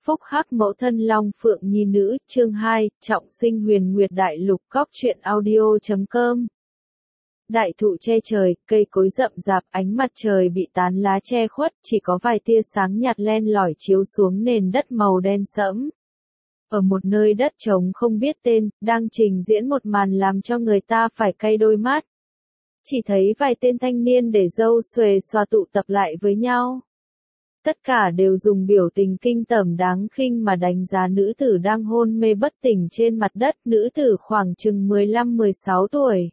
Phúc hắc mẫu thân Long Phượng Nhi nữ, chương 2, trọng sinh huyền nguyệt đại lục. Góc truyện audio.com. Đại thụ che trời, cây cối rậm rạp, ánh mặt trời bị tán lá che khuất, chỉ có vài tia sáng nhạt len lỏi chiếu xuống nền đất màu đen sẫm. Ở một nơi đất trống không biết tên, đang trình diễn một màn làm cho người ta phải cay đôi mắt. Chỉ thấy vài tên thanh niên để râu xuề xòa tụ tập lại với nhau. Tất cả đều dùng biểu tình kinh tởm đáng khinh mà đánh giá nữ tử đang hôn mê bất tỉnh trên mặt đất, nữ tử khoảng chừng 15-16 tuổi.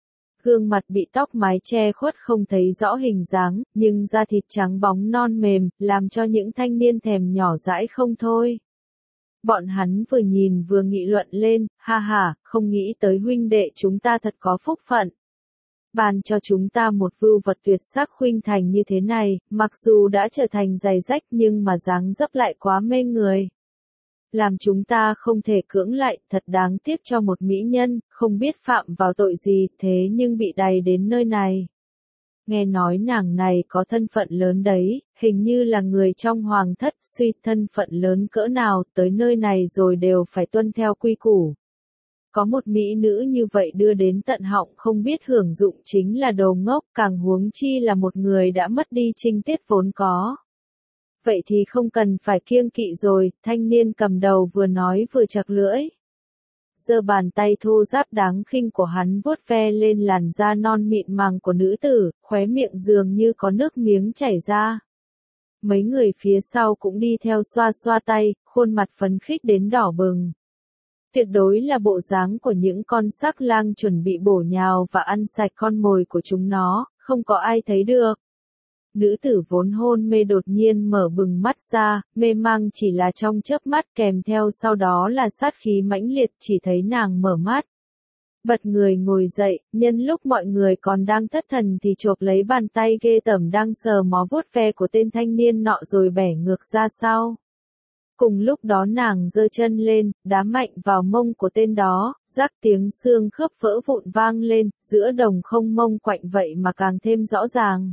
Gương mặt bị tóc mái che khuất không thấy rõ hình dáng, nhưng da thịt trắng bóng non mềm, làm cho những thanh niên thèm nhỏ dãi không thôi. Bọn hắn vừa nhìn vừa nghị luận lên, ha ha, không nghĩ tới huynh đệ chúng ta thật có phúc phận. Ban cho chúng ta một vưu vật tuyệt sắc khuynh thành như thế này, mặc dù đã trở thành giày rách nhưng mà dáng dấp lại quá mê người. Làm chúng ta không thể cưỡng lại, thật đáng tiếc cho một mỹ nhân, không biết phạm vào tội gì, thế nhưng bị đày đến nơi này. Nghe nói nàng này có thân phận lớn đấy, hình như là người trong hoàng thất, suy thân phận lớn cỡ nào, tới nơi này rồi đều phải tuân theo quy củ. Có một mỹ nữ như vậy đưa đến tận họng không biết hưởng dụng chính là đồ ngốc, càng huống chi là một người đã mất đi trinh tiết vốn có. Vậy thì không cần phải kiêng kỵ rồi, thanh niên cầm đầu vừa nói vừa chặt lưỡi. Giơ bàn tay thô ráp đáng khinh của hắn vuốt ve lên làn da non mịn màng của nữ tử, khóe miệng dường như có nước miếng chảy ra. Mấy người phía sau cũng đi theo xoa xoa tay, khuôn mặt phấn khích đến đỏ bừng. Tuyệt đối là bộ dáng của những con sắc lang chuẩn bị bổ nhào và ăn sạch con mồi của chúng nó, không có ai thấy được. Nữ tử vốn hôn mê đột nhiên mở bừng mắt ra, mê mang chỉ là trong chớp mắt, kèm theo sau đó là sát khí mãnh liệt, chỉ thấy nàng mở mắt. Bật người ngồi dậy, nhân lúc mọi người còn đang thất thần thì chộp lấy bàn tay ghê tởm đang sờ mó vuốt ve của tên thanh niên nọ rồi bẻ ngược ra sau. Cùng lúc đó nàng giơ chân lên, đá mạnh vào mông của tên đó, rắc tiếng xương khớp vỡ vụn vang lên, giữa đồng không mông quạnh vậy mà càng thêm rõ ràng.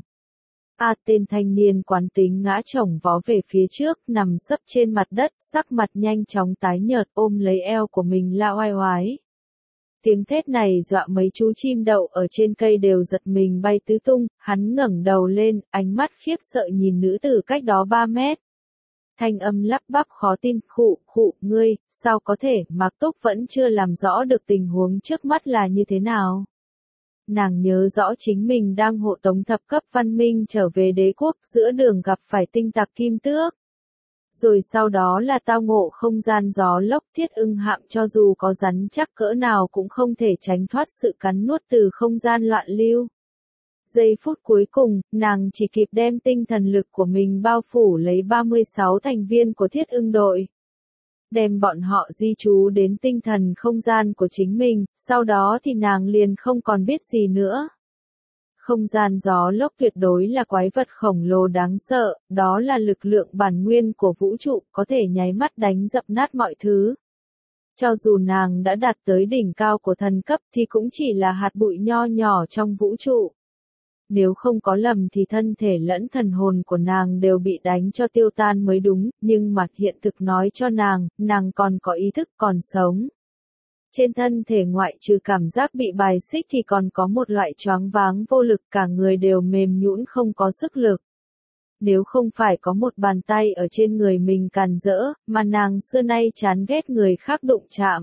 Tên thanh niên quán tính ngã chồng vó về phía trước, nằm sấp trên mặt đất, sắc mặt nhanh chóng tái nhợt, ôm lấy eo của mình la oai oái. Tiếng thét này dọa mấy chú chim đậu ở trên cây đều giật mình bay tứ tung, hắn ngẩng đầu lên, ánh mắt khiếp sợ nhìn nữ tử cách đó 3 mét. Thanh âm lắp bắp khó tin, khụ, ngươi, sao có thể, Mạc Túc vẫn chưa làm rõ được tình huống trước mắt là như thế nào. Nàng nhớ rõ chính mình đang hộ tống thập cấp văn minh trở về đế quốc, giữa đường gặp phải tinh tặc Kim Tước. Rồi sau đó là tao ngộ không gian gió lốc Thiết Ưng hạm, cho dù có rắn chắc cỡ nào cũng không thể tránh thoát sự cắn nuốt từ không gian loạn lưu. Giây phút cuối cùng, nàng chỉ kịp đem tinh thần lực của mình bao phủ lấy 36 thành viên của Thiết Ưng đội. Đem bọn họ di trú đến tinh thần không gian của chính mình, sau đó thì nàng liền không còn biết gì nữa. Không gian gió lốc tuyệt đối là quái vật khổng lồ đáng sợ, đó là lực lượng bản nguyên của vũ trụ, có thể nháy mắt đánh dập nát mọi thứ. Cho dù nàng đã đạt tới đỉnh cao của thần cấp thì cũng chỉ là hạt bụi nho nhỏ trong vũ trụ. Nếu không có lầm thì thân thể lẫn thần hồn của nàng đều bị đánh cho tiêu tan mới đúng, nhưng mà hiện thực nói cho nàng còn có ý thức, còn sống. Trên thân thể ngoại trừ cảm giác bị bài xích thì còn có một loại choáng váng vô lực, cả người đều mềm nhũn không có sức lực. Nếu không phải có một bàn tay ở trên người mình càn rỡ, mà nàng xưa nay chán ghét người khác đụng chạm.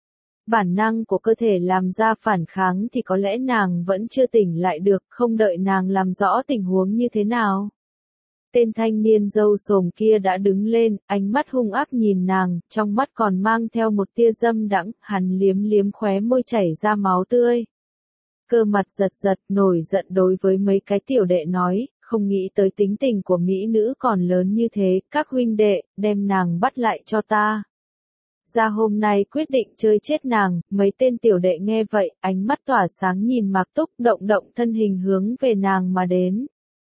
Bản năng của cơ thể làm ra phản kháng thì có lẽ nàng vẫn chưa tỉnh lại được, không đợi nàng làm rõ tình huống như thế nào. Tên thanh niên râu xồm kia đã đứng lên, ánh mắt hung ác nhìn nàng, trong mắt còn mang theo một tia dâm đãng, hắn liếm liếm khóe môi chảy ra máu tươi. Cơ mặt giật nổi giận đối với mấy cái tiểu đệ nói, không nghĩ tới tính tình của mỹ nữ còn lớn như thế, các huynh đệ, đem nàng bắt lại cho ta. Ra hôm nay quyết định chơi chết nàng, mấy tên tiểu đệ nghe vậy, ánh mắt tỏa sáng nhìn Mạc Túc, động thân hình hướng về nàng mà đến.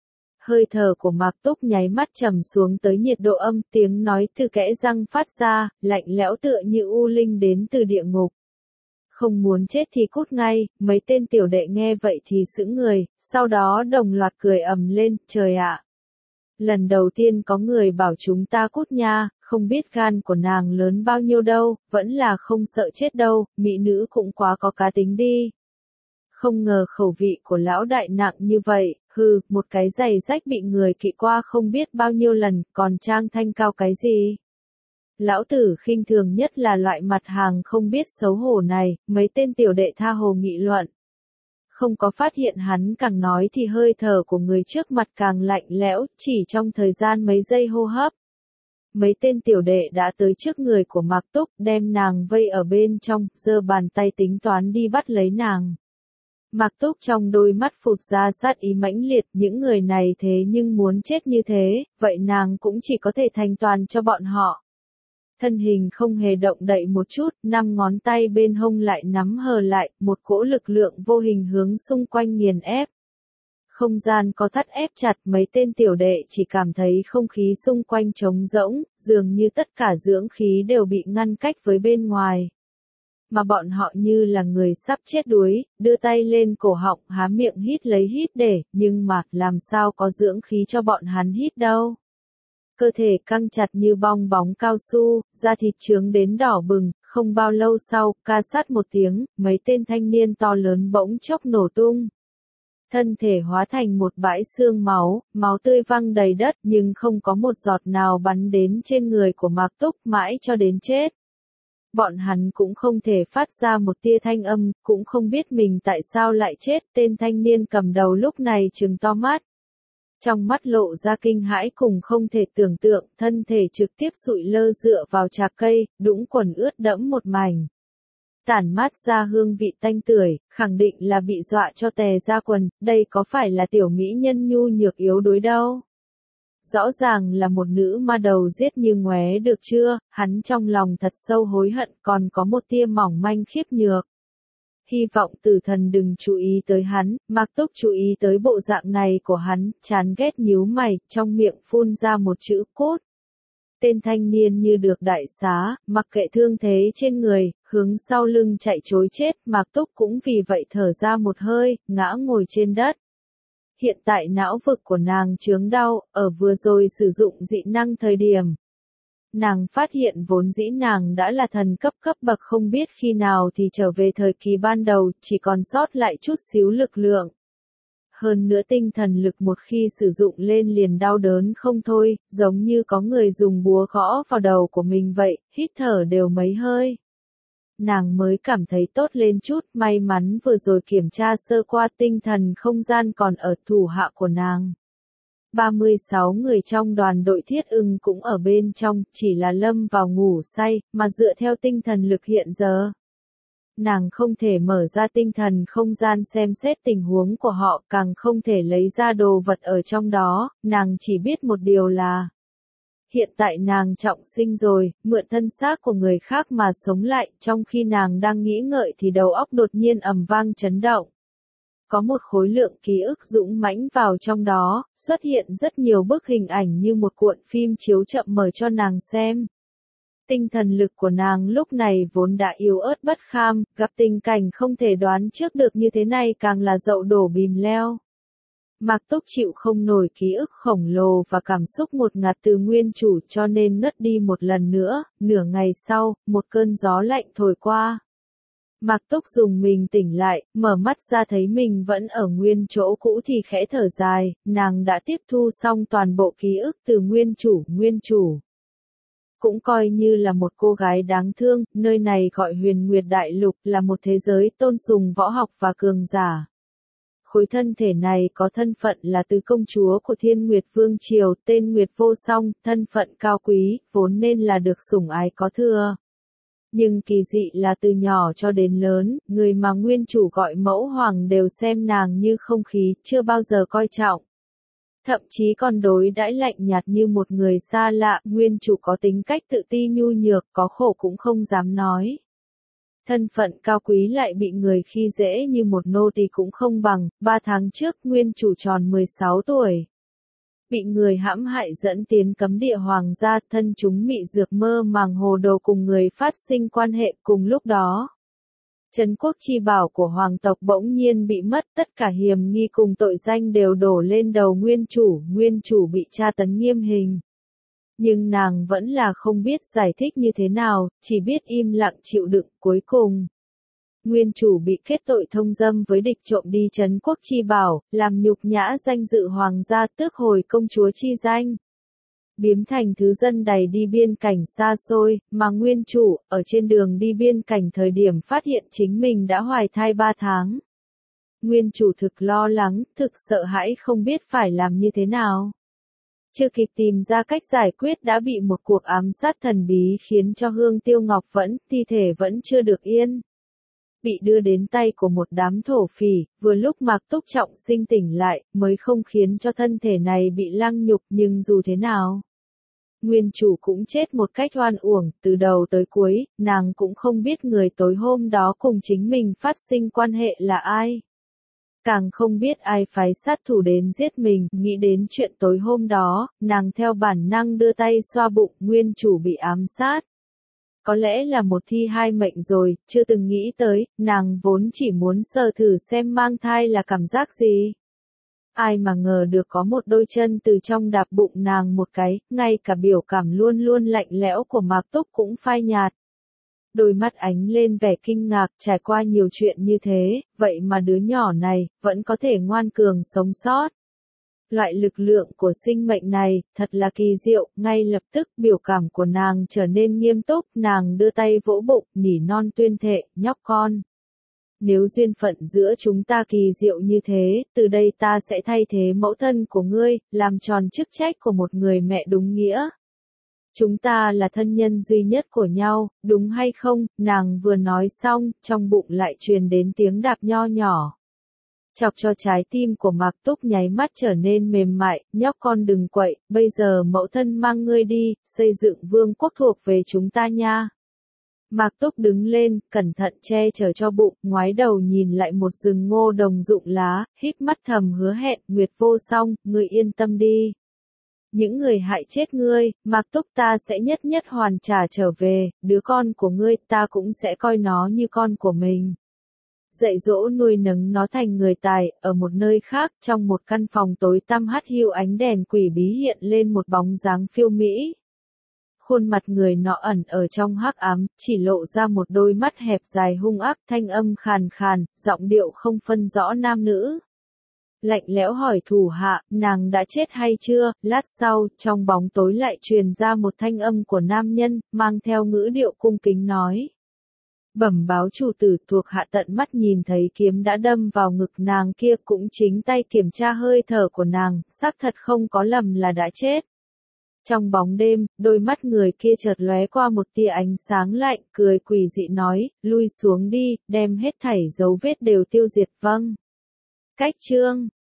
Hơi thở của Mạc Túc nháy mắt trầm xuống tới nhiệt độ âm, tiếng nói từ kẽ răng phát ra, lạnh lẽo tựa như u linh đến từ địa ngục. Không muốn chết thì cút ngay, mấy tên tiểu đệ nghe vậy thì sững người, sau đó đồng loạt cười ầm lên, trời ạ. Lần đầu tiên có người bảo chúng ta cút nha, không biết gan của nàng lớn bao nhiêu đâu, vẫn là không sợ chết đâu, mỹ nữ cũng quá có cá tính đi. Không ngờ khẩu vị của lão đại nặng như vậy, hừ, một cái giày rách bị người kỵ qua không biết bao nhiêu lần, còn trang thanh cao cái gì. Lão tử khinh thường nhất là loại mặt hàng không biết xấu hổ này, mấy tên tiểu đệ tha hồ nghị luận. Không có phát hiện hắn càng nói thì hơi thở của người trước mặt càng lạnh lẽo, chỉ trong thời gian mấy giây hô hấp. Mấy tên tiểu đệ đã tới trước người của Mạc Túc, đem nàng vây ở bên trong, giơ bàn tay tính toán đi bắt lấy nàng. Mạc Túc trong đôi mắt phụt ra sát ý mãnh liệt, những người này thế nhưng muốn chết như thế, vậy nàng cũng chỉ có thể thành toàn cho bọn họ. Thân hình không hề động đậy một chút, 5 ngón tay bên hông lại nắm hờ lại, một cỗ lực lượng vô hình hướng xung quanh nghiền ép. Không gian có thắt ép chặt, mấy tên tiểu đệ chỉ cảm thấy không khí xung quanh trống rỗng, dường như tất cả dưỡng khí đều bị ngăn cách với bên ngoài. Mà bọn họ như là người sắp chết đuối, đưa tay lên cổ họng há miệng hít lấy hít để, nhưng mà làm sao có dưỡng khí cho bọn hắn hít đâu. Cơ thể căng chặt như bong bóng cao su, da thịt trướng đến đỏ bừng, không bao lâu sau, ca sát một tiếng, mấy tên thanh niên to lớn bỗng chốc nổ tung. Thân thể hóa thành một bãi xương máu, máu tươi văng đầy đất nhưng không có một giọt nào bắn đến trên người của Mạc Túc mãi cho đến chết. Bọn hắn cũng không thể phát ra một tia thanh âm, cũng không biết mình tại sao lại chết, tên thanh niên cầm đầu lúc này trừng to mắt. Trong mắt lộ ra kinh hãi cùng không thể tưởng tượng, thân thể trực tiếp sụi lơ dựa vào trạc cây, đũng quần ướt đẫm một mảnh. Tản mát ra hương vị tanh tưởi, khẳng định là bị dọa cho tè ra quần, đây có phải là tiểu mỹ nhân nhu nhược yếu đuối đâu. Rõ ràng là một nữ ma đầu giết như ngoé được chưa, hắn trong lòng thật sâu hối hận còn có một tia mỏng manh khiếp nhược. Hy vọng tử thần đừng chú ý tới hắn, Mạc Túc chú ý tới bộ dạng này của hắn, chán ghét nhíu mày, trong miệng phun ra một chữ cốt. Tên thanh niên như được đại xá, mặc kệ thương thế trên người, hướng sau lưng chạy trối chết, Mạc Túc cũng vì vậy thở ra một hơi, ngã ngồi trên đất. Hiện tại não vực của nàng chướng đau, ở vừa rồi sử dụng dị năng thời điểm. Nàng phát hiện vốn dĩ nàng đã là thần cấp bậc không biết khi nào thì trở về thời kỳ ban đầu, chỉ còn sót lại chút xíu lực lượng. Hơn nữa tinh thần lực một khi sử dụng lên liền đau đớn không thôi, giống như có người dùng búa gõ vào đầu của mình vậy, hít thở đều mấy hơi. Nàng mới cảm thấy tốt lên chút, may mắn vừa rồi kiểm tra sơ qua tinh thần không gian còn ở thủ hạ của nàng. 36 người trong đoàn đội thiết ưng cũng ở bên trong, chỉ là lâm vào ngủ say, mà dựa theo tinh thần lực hiện giờ. Nàng không thể mở ra tinh thần không gian xem xét tình huống của họ, càng không thể lấy ra đồ vật ở trong đó, nàng chỉ biết một điều là hiện tại nàng trọng sinh rồi, mượn thân xác của người khác mà sống lại, trong khi nàng đang nghĩ ngợi thì đầu óc đột nhiên ầm vang chấn động. Có một khối lượng ký ức dũng mãnh vào trong đó, xuất hiện rất nhiều bức hình ảnh như một cuộn phim chiếu chậm mở cho nàng xem. Tinh thần lực của nàng lúc này vốn đã yếu ớt bất kham, gặp tình cảnh không thể đoán trước được như thế này càng là dậu đổ bìm leo. Mạc Túc chịu không nổi ký ức khổng lồ và cảm xúc ngột ngạt từ nguyên chủ cho nên ngất đi một lần nữa, nửa ngày sau, một cơn gió lạnh thổi qua. Mạc Túc dùng mình tỉnh lại, mở mắt ra thấy mình vẫn ở nguyên chỗ cũ thì khẽ thở dài, nàng đã tiếp thu xong toàn bộ ký ức từ nguyên chủ. Cũng coi như là một cô gái đáng thương, nơi này gọi Huyền Nguyệt Đại Lục là một thế giới tôn sùng võ học và cường giả. Khối thân thể này có thân phận là tứ công chúa của Thiên Nguyệt Vương Triều, tên Nguyệt Vô Song, thân phận cao quý, vốn nên là được sủng ái có thừa. Nhưng kỳ dị là từ nhỏ cho đến lớn, người mà nguyên chủ gọi mẫu hoàng đều xem nàng như không khí, chưa bao giờ coi trọng. Thậm chí còn đối đãi lạnh nhạt như một người xa lạ, nguyên chủ có tính cách tự ti nhu nhược, có khổ cũng không dám nói. Thân phận cao quý lại bị người khi dễ như một nô tỳ cũng không bằng, 3 tháng trước nguyên chủ tròn 16 tuổi. Bị người hãm hại dẫn tiến cấm địa hoàng gia, thân chúng mị dược mơ màng hồ đồ cùng người phát sinh quan hệ cùng lúc đó. Trấn quốc chi bảo của hoàng tộc bỗng nhiên bị mất, tất cả hiềm nghi cùng tội danh đều đổ lên đầu nguyên chủ bị tra tấn nghiêm hình. Nhưng nàng vẫn là không biết giải thích như thế nào, chỉ biết im lặng chịu đựng. Cuối cùng, nguyên chủ bị kết tội thông dâm với địch trộm đi trấn quốc chi bảo, làm nhục nhã danh dự hoàng gia, tước hồi công chúa chi danh. Biếm thành thứ dân đầy đi biên cảnh xa xôi, mà nguyên chủ, ở trên đường đi biên cảnh thời điểm phát hiện chính mình đã hoài thai 3 tháng. Nguyên chủ thực lo lắng, thực sợ hãi không biết phải làm như thế nào. Chưa kịp tìm ra cách giải quyết đã bị một cuộc ám sát thần bí khiến cho Hương Tiêu Ngọc thi thể vẫn chưa được yên. Bị đưa đến tay của một đám thổ phỉ, vừa lúc Mạc Túc Trọng Sinh tỉnh lại, mới không khiến cho thân thể này bị lăng nhục, nhưng dù thế nào, nguyên chủ cũng chết một cách oan uổng, từ đầu tới cuối, nàng cũng không biết người tối hôm đó cùng chính mình phát sinh quan hệ là ai. Càng không biết ai phái sát thủ đến giết mình, nghĩ đến chuyện tối hôm đó, nàng theo bản năng đưa tay xoa bụng, nguyên chủ bị ám sát. Có lẽ là một thi hai mệnh rồi, chưa từng nghĩ tới, nàng vốn chỉ muốn sờ thử xem mang thai là cảm giác gì. Ai mà ngờ được có một đôi chân từ trong đạp bụng nàng một cái, ngay cả biểu cảm luôn luôn lạnh lẽo của Mạc Túc cũng phai nhạt. Đôi mắt ánh lên vẻ kinh ngạc, trải qua nhiều chuyện như thế, vậy mà đứa nhỏ này, vẫn có thể ngoan cường sống sót. Loại lực lượng của sinh mệnh này, thật là kỳ diệu, ngay lập tức biểu cảm của nàng trở nên nghiêm túc, nàng đưa tay vỗ bụng, nỉ non tuyên thệ, nhóc con. Nếu duyên phận giữa chúng ta kỳ diệu như thế, từ đây ta sẽ thay thế mẫu thân của ngươi, làm tròn chức trách của một người mẹ đúng nghĩa. Chúng ta là thân nhân duy nhất của nhau, đúng hay không? Nàng vừa nói xong, trong bụng lại truyền đến tiếng đạp nho nhỏ. Chọc cho trái tim của Mạc Túc nháy mắt trở nên mềm mại, nhóc con đừng quậy, bây giờ mẫu thân mang ngươi đi, xây dựng vương quốc thuộc về chúng ta nha. Mạc Túc đứng lên, cẩn thận che chở cho bụng, ngoái đầu nhìn lại một rừng ngô đồng rụng lá, híp mắt thầm hứa hẹn, Nguyệt vô song, ngươi yên tâm đi. Những người hại chết ngươi, Mạc Túc ta sẽ nhất nhất hoàn trả trở về, đứa con của ngươi ta cũng sẽ coi nó như con của mình. Dạy dỗ nuôi nấng nó thành người tài, ở một nơi khác, trong một căn phòng tối tăm hắt hiu ánh đèn quỷ bí hiện lên một bóng dáng phiêu mỹ. Khuôn mặt người nọ ẩn ở trong hắc ám, chỉ lộ ra một đôi mắt hẹp dài hung ác, thanh âm khàn khàn, giọng điệu không phân rõ nam nữ. Lạnh lẽo hỏi thủ hạ, nàng đã chết hay chưa? Lát sau, trong bóng tối lại truyền ra một thanh âm của nam nhân, mang theo ngữ điệu cung kính nói. Bẩm báo chủ tử, thuộc hạ tận mắt nhìn thấy kiếm đã đâm vào ngực nàng kia, cũng chính tay kiểm tra hơi thở của nàng, xác thật không có lầm là đã chết. Trong bóng đêm, đôi mắt người kia chợt lóe qua một tia ánh sáng lạnh, cười quỷ dị nói, lui xuống đi, đem hết thảy dấu vết đều tiêu diệt. Vâng. Cách chương